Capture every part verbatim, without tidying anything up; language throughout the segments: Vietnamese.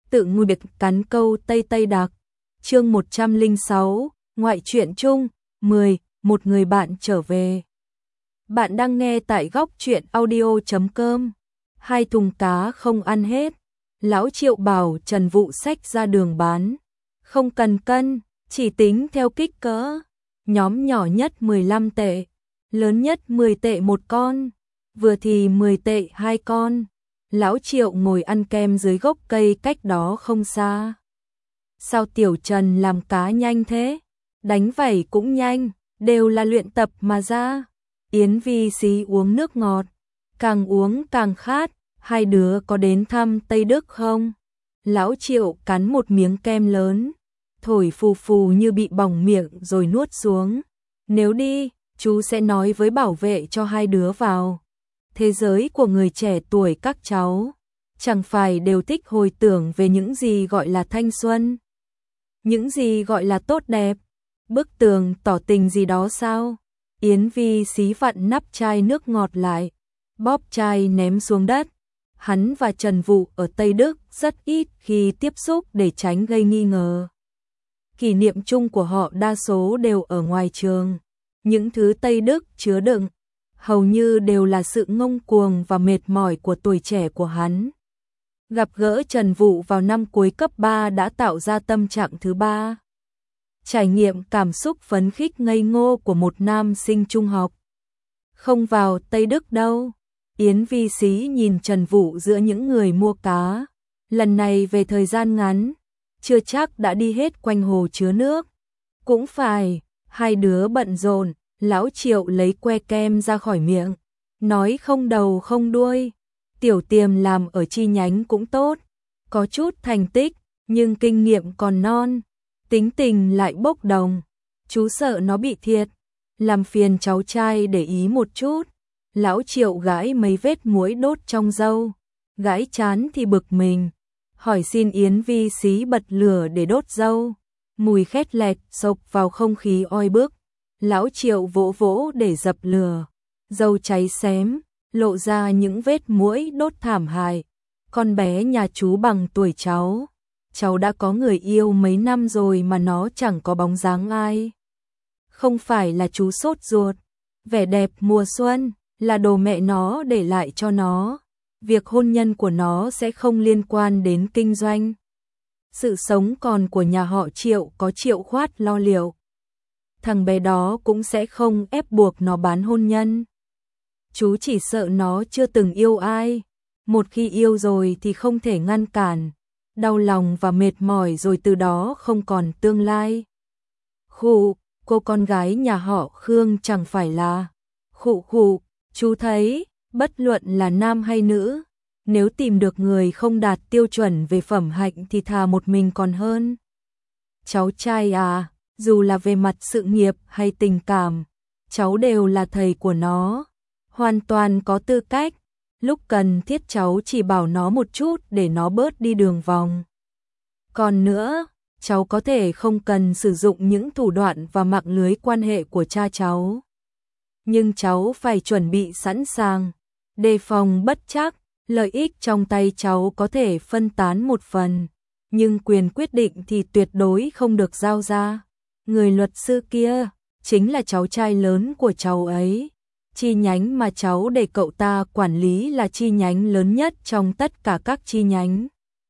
tự ngồi biệt cắn câu Tây Tây Đặc. Chương một trăm lẻ sáu, ngoại truyện chung, mười, một người bạn trở về. Bạn đang nghe tại góc truyện audio chấm com. Hai thùng cá không ăn hết. Lão Triệu bảo Trần Vũ xách ra đường bán. Không cần cân, chỉ tính theo kích cỡ. Nhóm nhỏ nhất mười lăm tệ, lớn nhất mười tệ một con, vừa thì mười tệ hai con. Lão Triệu ngồi ăn kem dưới gốc cây cách đó không xa. Sao Tiểu Trần làm cá nhanh thế? Đánh vảy cũng nhanh, đều là luyện tập mà ra. Yến Vi xí uống nước ngọt, càng uống càng khát. Hai đứa có đến thăm Tây Đức không? Lão Triệu cắn một miếng kem lớn, thổi phù phù như bị bỏng miệng rồi nuốt xuống. Nếu đi, chú sẽ nói với bảo vệ cho hai đứa vào. Thế giới của người trẻ tuổi các cháu, chẳng phải đều thích hồi tưởng về những gì gọi là thanh xuân, những gì gọi là tốt đẹp, bức tường tỏ tình gì đó sao? Yến Vi xí vặn nắp chai nước ngọt lại, bóp chai ném xuống đất. Hắn và Trần Vũ ở Tây Đức rất ít khi tiếp xúc để tránh gây nghi ngờ. Kỷ niệm chung của họ đa số đều ở ngoài trường. Những thứ Tây Đức chứa đựng hầu như đều là sự ngông cuồng và mệt mỏi của tuổi trẻ của hắn. Gặp gỡ Trần Vũ vào năm cuối cấp ba đã tạo ra tâm trạng thứ ba. Trải nghiệm cảm xúc phấn khích ngây ngô của một nam sinh trung học. Không vào Tây Đức đâu. Yến Vi xí nhìn Trần Vũ giữa những người mua cá. Lần này về thời gian ngắn, chưa chắc đã đi hết quanh hồ chứa nước. Cũng phải, hai đứa bận rộn. Lão Triệu lấy que kem ra khỏi miệng, nói không đầu không đuôi. Tiểu Tiềm làm ở chi nhánh cũng tốt, có chút thành tích, nhưng kinh nghiệm còn non, tính tình lại bốc đồng. Chú sợ nó bị thiệt, làm phiền cháu trai để ý một chút. Lão Triệu gãi mấy vết muối đốt trong râu, gãi chán thì bực mình, hỏi xin Yến Vi xí bật lửa để đốt râu. Mùi khét lẹt xộc vào không khí oi bức. Lão Triệu vỗ vỗ để dập lửa, dầu cháy xém, lộ ra những vết muỗi đốt thảm hại. Con bé nhà chú bằng tuổi cháu, cháu đã có người yêu mấy năm rồi mà nó chẳng có bóng dáng ai. Không phải là chú sốt ruột, vẻ đẹp mùa xuân là đồ mẹ nó để lại cho nó. Việc hôn nhân của nó sẽ không liên quan đến kinh doanh. Sự sống còn của nhà họ Triệu có Triệu Khoát lo liệu. Thằng bé đó cũng sẽ không ép buộc nó bán hôn nhân. Chú chỉ sợ nó chưa từng yêu ai. Một khi yêu rồi thì không thể ngăn cản. Đau lòng và mệt mỏi rồi từ đó không còn tương lai. Khụ, cô con gái nhà họ Khương chẳng phải là. Khụ khụ, chú thấy, bất luận là nam hay nữ, nếu tìm được người không đạt tiêu chuẩn về phẩm hạnh thì thà một mình còn hơn. Cháu trai à, dù là về mặt sự nghiệp hay tình cảm, cháu đều là thầy của nó, hoàn toàn có tư cách. Lúc cần thiết cháu chỉ bảo nó một chút để nó bớt đi đường vòng. Còn nữa, cháu có thể không cần sử dụng những thủ đoạn và mạng lưới quan hệ của cha cháu. Nhưng cháu phải chuẩn bị sẵn sàng, đề phòng bất trắc. Lợi ích trong tay cháu có thể phân tán một phần, nhưng quyền quyết định thì tuyệt đối không được giao ra. Người luật sư kia chính là cháu trai lớn của cháu ấy. Chi nhánh mà cháu để cậu ta quản lý là chi nhánh lớn nhất trong tất cả các chi nhánh.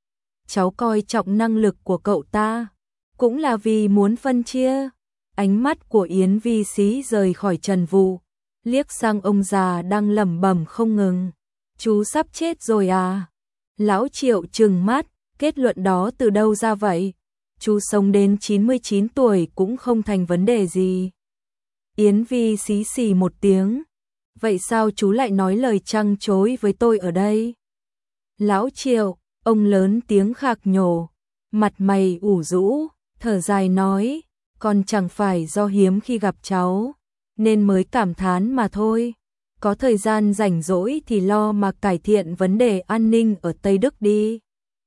Cháu coi trọng năng lực của cậu ta, cũng là vì muốn phân chia. Ánh mắt của Yến Vi xí rời khỏi Trần Vũ, liếc sang ông già đang lẩm bẩm không ngừng. Chú sắp chết rồi à? Lão Triệu trừng mắt, kết luận đó từ đâu ra vậy? Chú sống đến chín mươi chín tuổi cũng không thành vấn đề gì. Yến Vi xí xì một tiếng. Vậy sao chú lại nói lời trăng trối với tôi ở đây? Lão Triệu, ông lớn tiếng khạc nhổ, mặt mày ủ rũ, thở dài nói, còn chẳng phải do hiếm khi gặp cháu, nên mới cảm thán mà thôi. Có thời gian rảnh rỗi thì lo mà cải thiện vấn đề an ninh ở Tây Đức đi.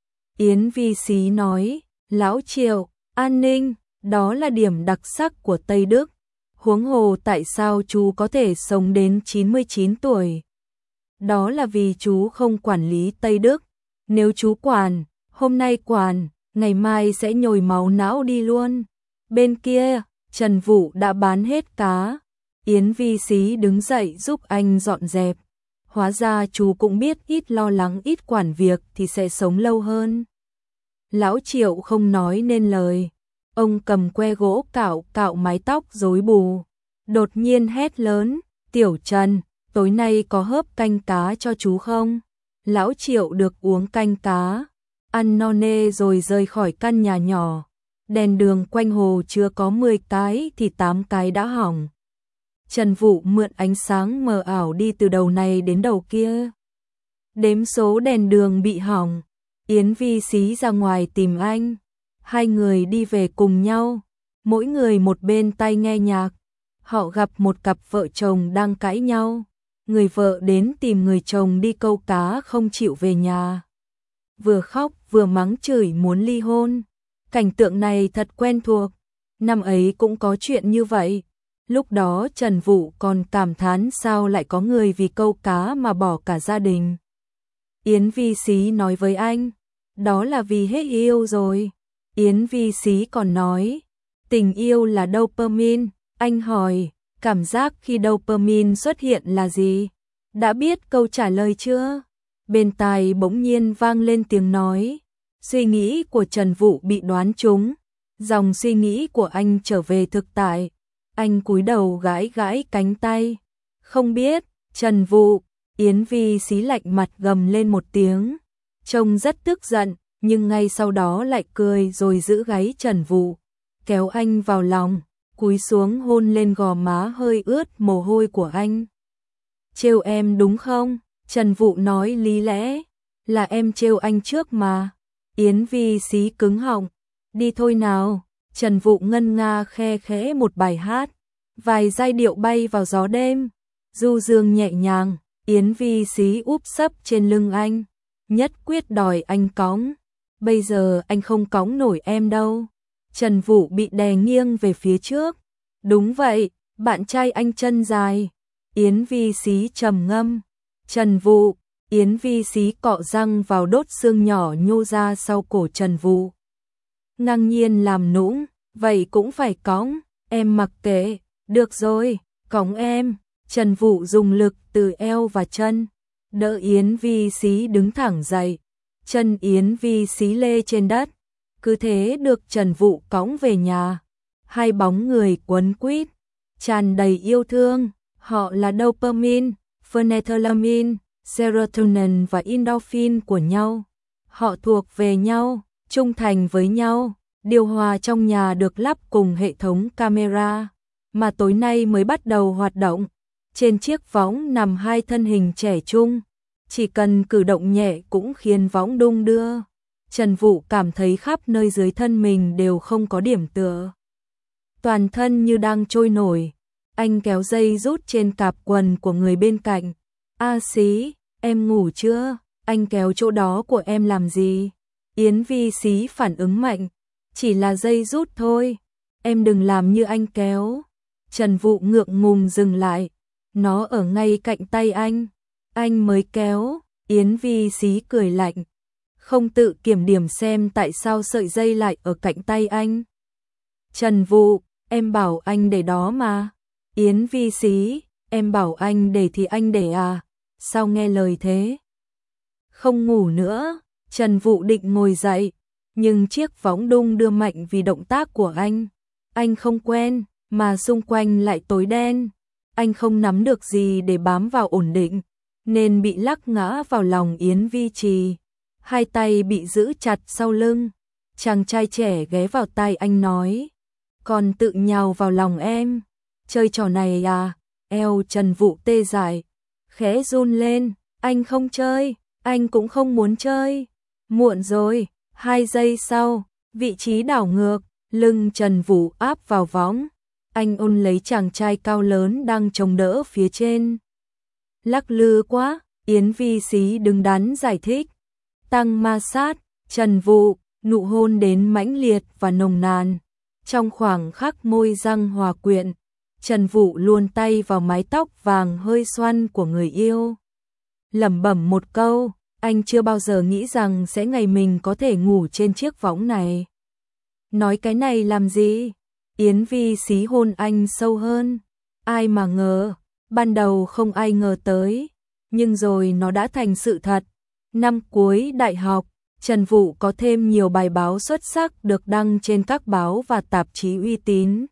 Yến Vi xí nói, Lão Triệu, an ninh, đó là điểm đặc sắc của Tây Đức. Huống hồ tại sao chú có thể sống đến chín mươi chín tuổi? Đó là vì chú không quản lý Tây Đức. Nếu chú quản, Hôm nay quản, ngày mai sẽ nhồi máu não đi luôn. Bên kia, Trần Vũ đã bán hết cá. Yến Vi Xí đứng dậy giúp anh dọn dẹp. Hóa ra chú cũng biết ít lo lắng ít quản việc thì sẽ sống lâu hơn. Lão Triệu không nói nên lời. Ông cầm que gỗ cạo cạo mái tóc rối bù. Đột nhiên hét lớn, Tiểu Trần, tối nay có hớp canh cá cho chú không? Lão Triệu được uống canh cá, ăn no nê rồi rời khỏi căn nhà nhỏ. Đèn đường quanh hồ chưa có mười cái thì tám cái đã hỏng. Trần Vũ mượn ánh sáng mờ ảo đi từ đầu này đến đầu kia. Đếm số đèn đường bị hỏng, Yến Vi Xí ra ngoài tìm anh. Hai người đi về cùng nhau, mỗi người một bên tai nghe nhạc. Họ gặp một cặp vợ chồng đang cãi nhau. Người vợ đến tìm người chồng đi câu cá không chịu về nhà. Vừa khóc vừa mắng chửi muốn ly hôn. Cảnh tượng này thật quen thuộc. Năm ấy cũng có chuyện như vậy. Lúc đó Trần Vũ còn cảm thán sao lại có người vì câu cá mà bỏ cả gia đình. Yến Vi Xí nói với anh, đó là vì hết yêu rồi. Yến Vi Xí còn nói, tình yêu là dopamine. Anh hỏi, cảm giác khi dopamine xuất hiện là gì? Đã biết câu trả lời chưa? Bên tai bỗng nhiên vang lên tiếng nói. Suy nghĩ của Trần Vũ bị đoán trúng. Dòng suy nghĩ của anh trở về thực tại. Anh cúi đầu gãi gãi cánh tay. Không biết, Trần Vũ. Yến Vi Xí lạnh mặt gầm lên một tiếng. Trông rất tức giận, nhưng ngay sau đó lại cười rồi giữ gáy Trần Vũ. Kéo anh vào lòng, cúi xuống hôn lên gò má hơi ướt mồ hôi của anh. Trêu em đúng không? Trần Vũ nói lý lẽ. Là em trêu anh trước mà. Yến Vi Xí cứng họng. Đi thôi nào. Trần Vũ ngân nga khe khẽ một bài hát. Vài giai điệu bay vào gió đêm. Du dương nhẹ nhàng. Yến Vi Xí úp sấp trên lưng anh. Nhất quyết đòi anh cõng. Bây giờ anh không cõng nổi em đâu. Trần Vũ bị đè nghiêng về phía trước. Đúng vậy, bạn trai anh chân dài. Yến Vi Xí trầm ngâm. Trần Vũ. Yến Vi Xí cọ răng vào đốt xương nhỏ nhô ra sau cổ Trần Vũ. Ngang nhiên làm nũng. Vậy cũng phải cõng. Em mặc kệ. Được rồi, cõng em. Trần Vũ dùng lực từ eo và chân. Đỡ Yến Vi Xí đứng thẳng dậy. Chân Yến Vi Xí lê trên đất. Cứ thế được Trần Vũ cõng về nhà. Hai bóng người quấn quýt, tràn đầy yêu thương. Họ là dopamine, phenethylamine, serotonin và endorphin của nhau. Họ thuộc về nhau, trung thành với nhau. Điều hòa trong nhà được lắp cùng hệ thống camera, mà tối nay mới bắt đầu hoạt động. Trên chiếc võng nằm hai thân hình trẻ trung. Chỉ cần cử động nhẹ cũng khiến võng đung đưa. Trần Vũ cảm thấy khắp nơi dưới thân mình đều không có điểm tựa. Toàn thân như đang trôi nổi. Anh kéo dây rút trên cạp quần của người bên cạnh. A Xí, em ngủ chưa? Anh kéo chỗ đó của em làm gì? Yến Vi Xí phản ứng mạnh. Chỉ là dây rút thôi. Em đừng làm như anh kéo. Trần Vũ ngượng ngùng dừng lại. Nó ở ngay cạnh tay anh. Anh mới kéo. Yến Vi Xí cười lạnh. Không tự kiểm điểm xem tại sao sợi dây lại ở cạnh tay anh. Trần Vũ, em bảo anh để đó mà. Yến Vi Xí, em bảo anh để thì anh để à? Sao nghe lời thế? Không ngủ nữa. Trần Vũ định ngồi dậy, nhưng chiếc võng đung đưa mạnh vì động tác của anh. Anh không quen, mà xung quanh lại tối đen. Anh không nắm được gì để bám vào ổn định, nên bị lắc ngã vào lòng Yến Vi Trì. Hai tay bị giữ chặt sau lưng. Chàng trai trẻ ghé vào tai anh nói. Còn tự nhào vào lòng em. Chơi trò này à? Eo Trần Vũ tê dại, khẽ run lên. Anh không chơi, anh cũng không muốn chơi. Muộn rồi. Hai giây sau, vị trí đảo ngược, lưng Trần Vũ áp vào võng. Anh ôm lấy chàng trai cao lớn đang chống đỡ phía trên. Lắc lư quá. Yến Vi Xí đứng đắn giải thích. Tăng ma sát. Trần Vũ, nụ hôn đến mãnh liệt và nồng nàn. Trong khoảng khắc môi răng hòa quyện, Trần Vũ luồn tay vào mái tóc vàng hơi xoăn của người yêu. Lẩm bẩm một câu, Anh chưa bao giờ nghĩ rằng sẽ ngày mình có thể ngủ trên chiếc võng này. Nói cái này làm gì? Yến Vi xí hôn anh sâu hơn. Ai mà ngờ, ban đầu không ai ngờ tới, nhưng rồi nó đã thành sự thật. Năm cuối đại học, Trần Vũ có thêm nhiều bài báo xuất sắc được đăng trên các báo và tạp chí uy tín.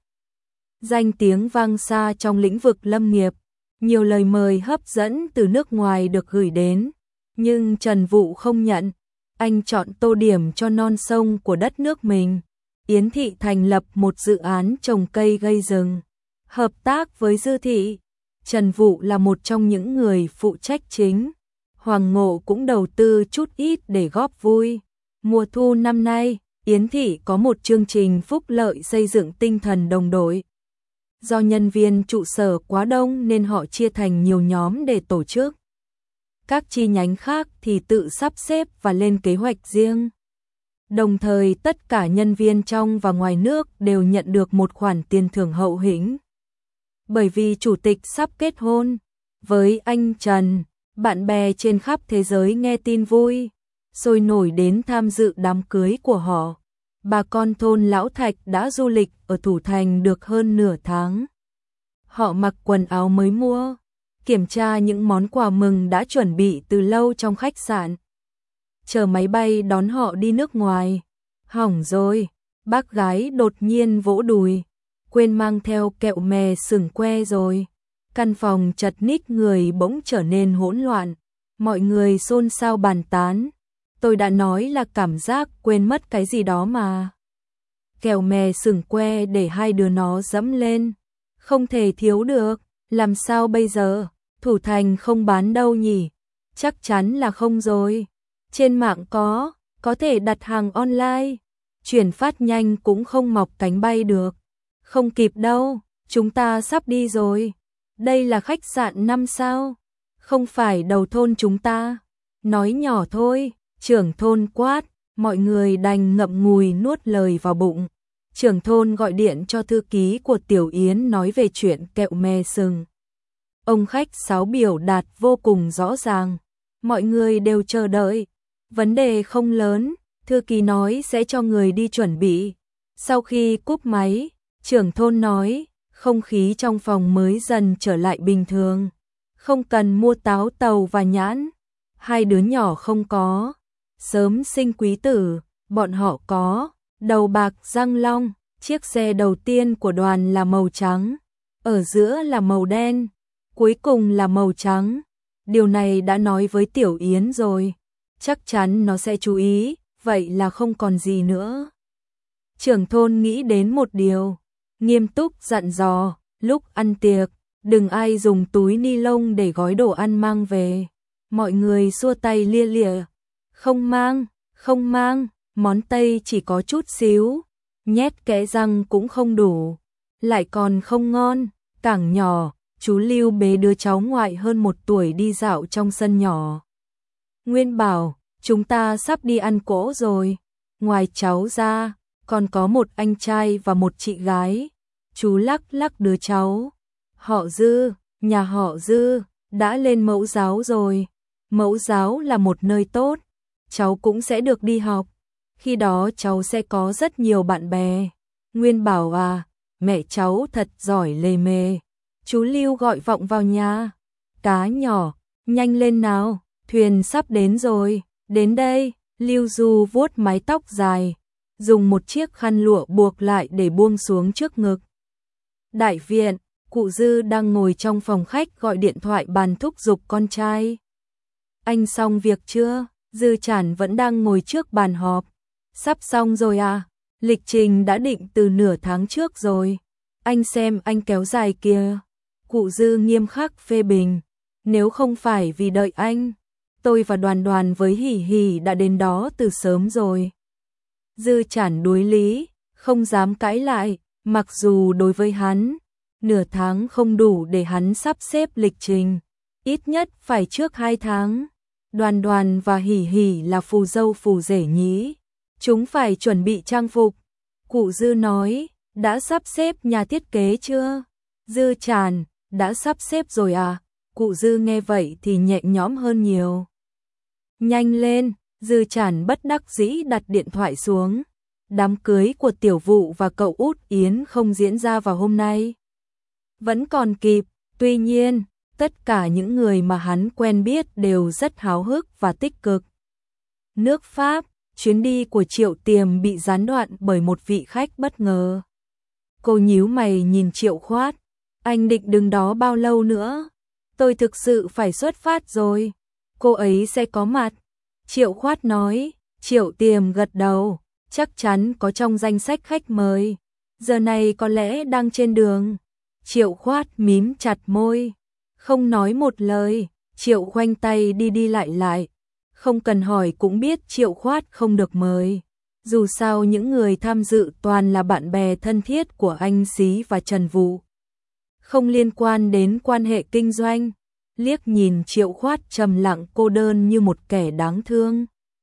Danh tiếng vang xa trong lĩnh vực lâm nghiệp, nhiều lời mời hấp dẫn từ nước ngoài được gửi đến, nhưng Trần Vũ không nhận. Anh chọn tô điểm cho non sông của đất nước mình. Yến Thị thành lập một dự án trồng cây gây rừng, hợp tác với Dư Thị. Trần Vũ là một trong những người phụ trách chính. Hoàng Ngộ cũng đầu tư chút ít để góp vui. Mùa thu năm nay, Yến Thị có một chương trình phúc lợi xây dựng tinh thần đồng đội. Do nhân viên trụ sở quá đông nên họ chia thành nhiều nhóm để tổ chức. Các chi nhánh khác thì tự sắp xếp và lên kế hoạch riêng. Đồng thời tất cả nhân viên trong và ngoài nước đều nhận được một khoản tiền thưởng hậu hĩnh. Bởi vì chủ tịch sắp kết hôn với anh Trần, bạn bè trên khắp thế giới nghe tin vui, sôi nổi đến tham dự đám cưới của họ. Bà con thôn Lão Thạch đã du lịch ở Thủ Thành được hơn nửa tháng. Họ mặc quần áo mới mua, kiểm tra những món quà mừng đã chuẩn bị từ lâu trong khách sạn. Chờ máy bay đón họ đi nước ngoài. Hỏng rồi, bác gái đột nhiên vỗ đùi, quên mang theo kẹo mè sừng que rồi. Căn phòng chật ních người bỗng trở nên hỗn loạn, mọi người xôn xao bàn tán. Tôi đã nói là cảm giác quên mất cái gì đó mà. Kẹo mè sừng que để hai đứa nó dẫm lên, không thể thiếu được, làm sao bây giờ? Thủ Thành không bán đâu nhỉ? Chắc chắn là không rồi. Trên mạng có, có thể đặt hàng online, chuyển phát nhanh cũng không mọc cánh bay được. Không kịp đâu, chúng ta sắp đi rồi. Đây là khách sạn năm sao, không phải đầu thôn chúng ta. Nói nhỏ thôi, trưởng thôn quát, mọi người đành ngậm ngùi nuốt lời vào bụng. Trưởng thôn gọi điện cho thư ký của Tiểu Yến nói về chuyện kẹo me sừng. Ông khách sáo biểu đạt vô cùng rõ ràng, mọi người đều chờ đợi. Vấn đề không lớn, thư ký nói sẽ cho người đi chuẩn bị. Sau khi cúp máy, trưởng thôn nói, không khí trong phòng mới dần trở lại bình thường. Không cần mua táo tàu và nhãn. Hai đứa nhỏ không có. Sớm sinh quý tử, bọn họ có. Đầu bạc răng long, chiếc xe đầu tiên của đoàn là màu trắng. Ở giữa là màu đen, cuối cùng là màu trắng. Điều này đã nói với Tiểu Yến rồi. Chắc chắn nó sẽ chú ý, vậy là không còn gì nữa. Trưởng thôn nghĩ đến một điều, nghiêm túc dặn dò, lúc ăn tiệc, đừng ai dùng túi ni lông để gói đồ ăn mang về. Mọi người xua tay lia lịa, không mang, không mang, món Tây chỉ có chút xíu, nhét kẽ răng cũng không đủ, lại còn không ngon, càng nhỏ. Chú Lưu bế đứa cháu ngoại hơn một tuổi đi dạo trong sân nhỏ. Nguyên bảo, chúng ta sắp đi ăn cỗ rồi. Ngoài cháu ra, còn có một anh trai và một chị gái. Chú lắc lắc đứa cháu. Họ Dư, nhà họ Dư, đã lên mẫu giáo rồi. Mẫu giáo là một nơi tốt. Cháu cũng sẽ được đi học. Khi đó cháu sẽ có rất nhiều bạn bè. Nguyên bảo à, mẹ cháu thật giỏi lề mề. Chú Lưu gọi vọng vào nhà. Cá nhỏ, nhanh lên nào, thuyền sắp đến rồi. Đến đây, Lưu Du vuốt mái tóc dài, dùng một chiếc khăn lụa buộc lại để buông xuống trước ngực. Đại viện, cụ Dư đang ngồi trong phòng khách gọi điện thoại bàn thúc giục con trai. Anh xong việc chưa? Dư Trản vẫn đang ngồi trước bàn họp. Sắp xong rồi à? Lịch trình đã định từ nửa tháng trước rồi. Anh xem anh kéo dài kìa. Cụ Dư nghiêm khắc phê bình. Nếu không phải vì đợi anh, tôi và Đoàn Đoàn với Hỉ Hỉ đã đến đó từ sớm rồi. Dư Trản đối lý, không dám cãi lại, mặc dù đối với hắn, nửa tháng không đủ để hắn sắp xếp lịch trình, ít nhất phải trước hai tháng. Đoàn Đoàn và Hỉ Hỉ là phù dâu phù rể nhí, chúng phải chuẩn bị trang phục. Cụ Dư nói, đã sắp xếp nhà thiết kế chưa? Dư Trản, đã sắp xếp rồi à? Cụ Dư nghe vậy thì nhẹ nhõm hơn nhiều. Nhanh lên, Dư Trản bất đắc dĩ đặt điện thoại xuống. Đám cưới của Tiểu Vụ và cậu út Yến không diễn ra vào hôm nay. Vẫn còn kịp, tuy nhiên, tất cả những người mà hắn quen biết đều rất háo hức và tích cực. Nước Pháp, chuyến đi của Triệu Tiềm bị gián đoạn bởi một vị khách bất ngờ. Cô nhíu mày nhìn Triệu Khoát, anh định đứng đó bao lâu nữa? Tôi thực sự phải xuất phát rồi. Cô ấy sẽ có mặt. Triệu Khoát nói. Triệu Tiềm gật đầu, chắc chắn có trong danh sách khách mời. Giờ này có lẽ đang trên đường. Triệu Khoát mím chặt môi, không nói một lời. Triệu khoanh tay đi đi lại lại. Không cần hỏi cũng biết Triệu Khoát không được mời. Dù sao những người tham dự toàn là bạn bè thân thiết của anh Xí và Trần Vũ. Không liên quan đến quan hệ kinh doanh. Liếc nhìn Triệu Khoát trầm lặng cô đơn như một kẻ đáng thương.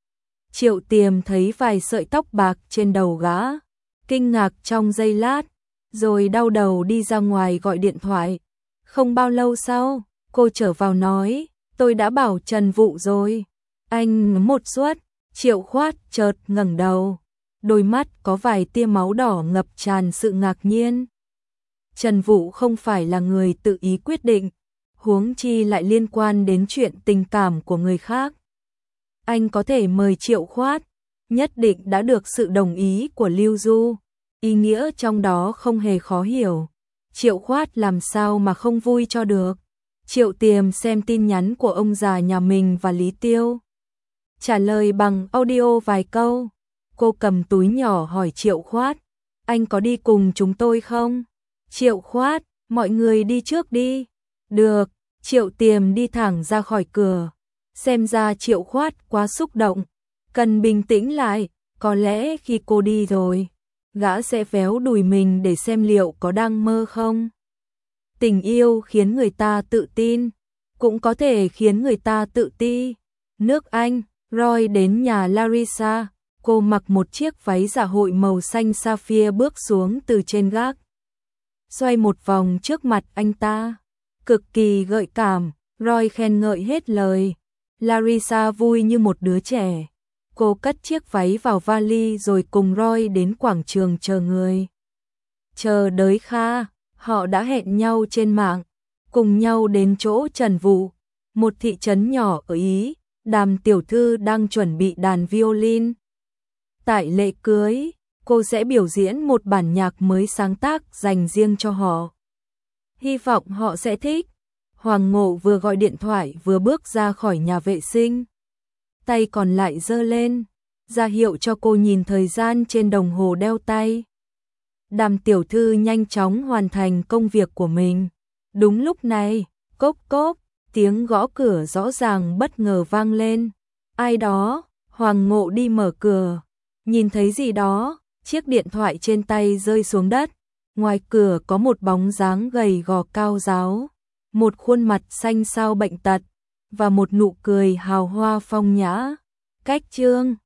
Triệu Tiềm thấy vài sợi tóc bạc trên đầu gã, kinh ngạc trong giây lát, rồi đau đầu đi ra ngoài gọi điện thoại. Không bao lâu sau, cô trở vào nói, tôi đã bảo Trần Vũ rồi. Anh một suất. Triệu Khoát chợt ngẩng đầu, đôi mắt có vài tia máu đỏ ngập tràn sự ngạc nhiên. Trần Vũ không phải là người tự ý quyết định, huống chi lại liên quan đến chuyện tình cảm của người khác. Anh có thể mời Triệu Khoát, nhất định đã được sự đồng ý của Lưu Du, ý nghĩa trong đó không hề khó hiểu. Triệu Khoát làm sao mà không vui cho được. Triệu Tiềm xem tin nhắn của ông già nhà mình và Lý Tiêu, trả lời bằng audio vài câu. Cô cầm túi nhỏ hỏi Triệu Khoát, anh có đi cùng chúng tôi không? Triệu Khoát, mọi người đi trước đi. Được. Triệu Tiềm đi thẳng ra khỏi cửa. Xem ra Triệu Khoát quá xúc động, cần bình tĩnh lại. Có lẽ khi cô đi rồi, gã sẽ véo đùi mình để xem liệu có đang mơ không. Tình yêu khiến người ta tự tin, cũng có thể khiến người ta tự ti. Nước Anh, Roy đến nhà Larissa. Cô mặc một chiếc váy dạ hội màu xanh sapphire bước xuống từ trên gác, xoay một vòng trước mặt anh ta. Cực kỳ gợi cảm, Roy khen ngợi hết lời. Larissa vui như một đứa trẻ. Cô cất chiếc váy vào vali rồi cùng Roy đến quảng trường chờ người. Chờ đợi Kha, họ đã hẹn nhau trên mạng, cùng nhau đến chỗ Trần Vũ, một thị trấn nhỏ ở Ý. Đàm tiểu thư đang chuẩn bị đàn violin. Tại lễ cưới, cô sẽ biểu diễn một bản nhạc mới sáng tác dành riêng cho họ. Hy vọng họ sẽ thích. Hoàng Ngộ vừa gọi điện thoại vừa bước ra khỏi nhà vệ sinh. Tay còn lại giơ lên, ra hiệu cho cô nhìn thời gian trên đồng hồ đeo tay. Đàm tiểu thư nhanh chóng hoàn thành công việc của mình. Đúng lúc này, cốp cốp, tiếng gõ cửa rõ ràng bất ngờ vang lên. Ai đó? Hoàng Ngộ đi mở cửa, nhìn thấy gì đó, chiếc điện thoại trên tay rơi xuống đất. Ngoài cửa có một bóng dáng gầy gò cao ráo, một khuôn mặt xanh xao bệnh tật và một nụ cười hào hoa phong nhã. Cách Trương